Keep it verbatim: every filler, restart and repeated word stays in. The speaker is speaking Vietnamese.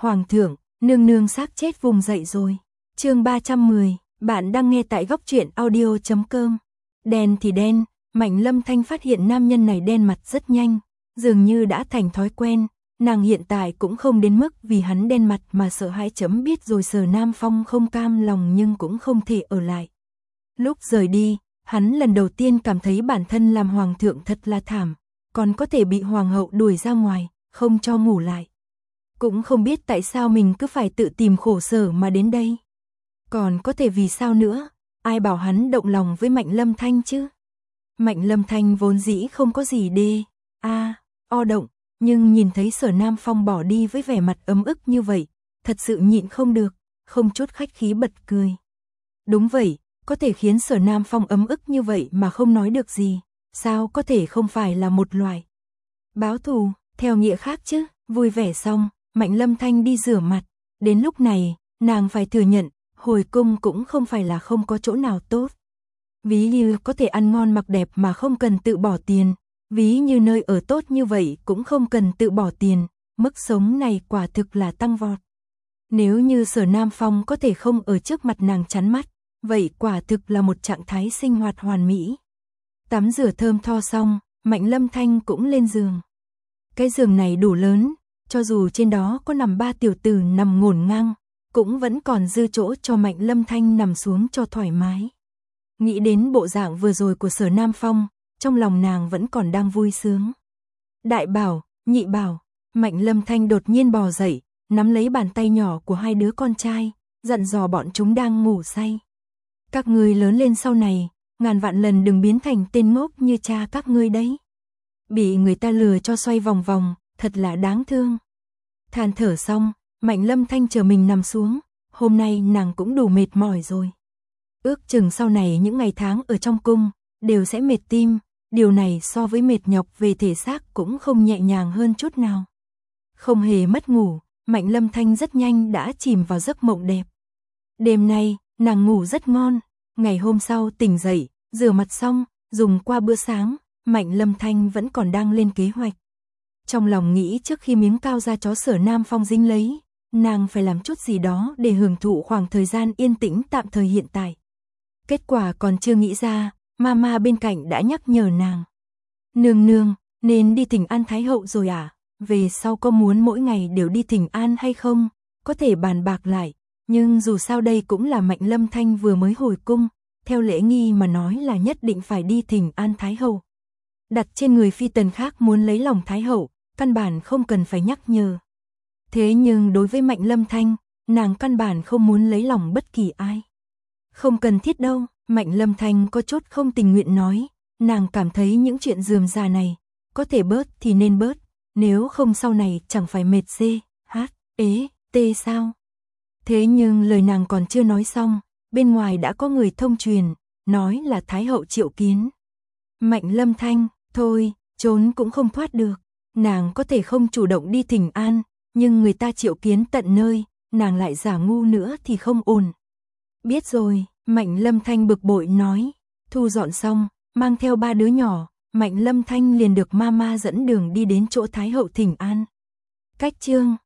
Hoàng thượng, nương nương xác chết vùng dậy rồi. Chương ba trăm mười, bạn đang nghe tại góc truyện audio chấm com. Đen thì đen, Mạnh Lâm Thanh phát hiện nam nhân này đen mặt rất nhanh, dường như đã thành thói quen, nàng hiện tại cũng không đến mức vì hắn đen mặt mà sợ hãi chấm biết rồi. Sở Nam Phong không cam lòng nhưng cũng không thể ở lại. Lúc rời đi, hắn lần đầu tiên cảm thấy bản thân làm hoàng thượng thật là thảm, còn có thể bị hoàng hậu đuổi ra ngoài, không cho ngủ lại. Cũng không biết tại sao mình cứ phải tự tìm khổ sở mà đến đây. Còn có thể vì sao nữa, ai bảo hắn động lòng với Mạnh Lâm Thanh chứ? Mạnh Lâm Thanh vốn dĩ không có gì đê, a, o động, nhưng nhìn thấy Sở Nam Phong bỏ đi với vẻ mặt ấm ức như vậy, thật sự nhịn không được, không chút khách khí bật cười. Đúng vậy, có thể khiến Sở Nam Phong ấm ức như vậy mà không nói được gì, sao có thể không phải là một loại báo thù, theo nghĩa khác chứ? Vui vẻ xong, Mạnh Lâm Thanh đi rửa mặt, đến lúc này, nàng phải thừa nhận, hồi cung cũng không phải là không có chỗ nào tốt. Ví như có thể ăn ngon mặc đẹp mà không cần tự bỏ tiền, ví như nơi ở tốt như vậy cũng không cần tự bỏ tiền, mức sống này quả thực là tăng vọt. Nếu như Sở Nam Phong có thể không ở trước mặt nàng chắn mắt, vậy quả thực là một trạng thái sinh hoạt hoàn mỹ. Tắm rửa thơm tho xong, Mạnh Lâm Thanh cũng lên giường. Cái giường này đủ lớn, cho dù trên đó có nằm ba tiểu tử nằm ngổn ngang, cũng vẫn còn dư chỗ cho Mạnh Lâm Thanh nằm xuống cho thoải mái. Nghĩ đến bộ dạng vừa rồi của Sở Nam Phong, trong lòng nàng vẫn còn đang vui sướng. Đại bảo, nhị bảo, Mạnh Lâm Thanh đột nhiên bò dậy, nắm lấy bàn tay nhỏ của hai đứa con trai, dặn dò bọn chúng đang ngủ say. Các ngươi lớn lên sau này, ngàn vạn lần đừng biến thành tên ngốc như cha các ngươi đấy. Bị người ta lừa cho xoay vòng vòng, thật là đáng thương. Than thở xong, Mạnh Lâm Thanh chờ mình nằm xuống, hôm nay nàng cũng đủ mệt mỏi rồi. Ước chừng sau này những ngày tháng ở trong cung, đều sẽ mệt tim, điều này so với mệt nhọc về thể xác cũng không nhẹ nhàng hơn chút nào. Không hề mất ngủ, Mạnh Lâm Thanh rất nhanh đã chìm vào giấc mộng đẹp. Đêm nay, nàng ngủ rất ngon, ngày hôm sau tỉnh dậy, rửa mặt xong, dùng qua bữa sáng, Mạnh Lâm Thanh vẫn còn đang lên kế hoạch. Trong lòng nghĩ trước khi miếng cao da chó Sở Nam Phong dính lấy, nàng phải làm chút gì đó để hưởng thụ khoảng thời gian yên tĩnh tạm thời hiện tại. Kết quả còn chưa nghĩ ra, mama bên cạnh đã nhắc nhở nàng. Nương nương, nên đi thỉnh an Thái hậu rồi à? Về sau có muốn mỗi ngày đều đi thỉnh an hay không? Có thể bàn bạc lại, nhưng dù sao đây cũng là Mạnh Lâm Thanh vừa mới hồi cung, theo lễ nghi mà nói là nhất định phải đi thỉnh an Thái hậu. Đặt trên người phi tần khác muốn lấy lòng Thái hậu, căn bản không cần phải nhắc nhở. Thế nhưng đối với Mạnh Lâm Thanh, nàng căn bản không muốn lấy lòng bất kỳ ai. Không cần thiết đâu, Mạnh Lâm Thanh có chút không tình nguyện nói, nàng cảm thấy những chuyện rườm rà này, có thể bớt thì nên bớt, nếu không sau này chẳng phải mệt xê, hát, ế, tê sao. Thế nhưng lời nàng còn chưa nói xong, bên ngoài đã có người thông truyền, nói là Thái hậu triệu kiến. Mạnh Lâm Thanh, thôi, trốn cũng không thoát được, nàng có thể không chủ động đi thỉnh an, nhưng người ta triệu kiến tận nơi, nàng lại giả ngu nữa thì không ổn. Biết rồi, Mạnh Lâm Thanh bực bội nói, thu dọn xong, mang theo ba đứa nhỏ, Mạnh Lâm Thanh liền được mama dẫn đường đi đến chỗ Thái hậu thỉnh an. Cách chương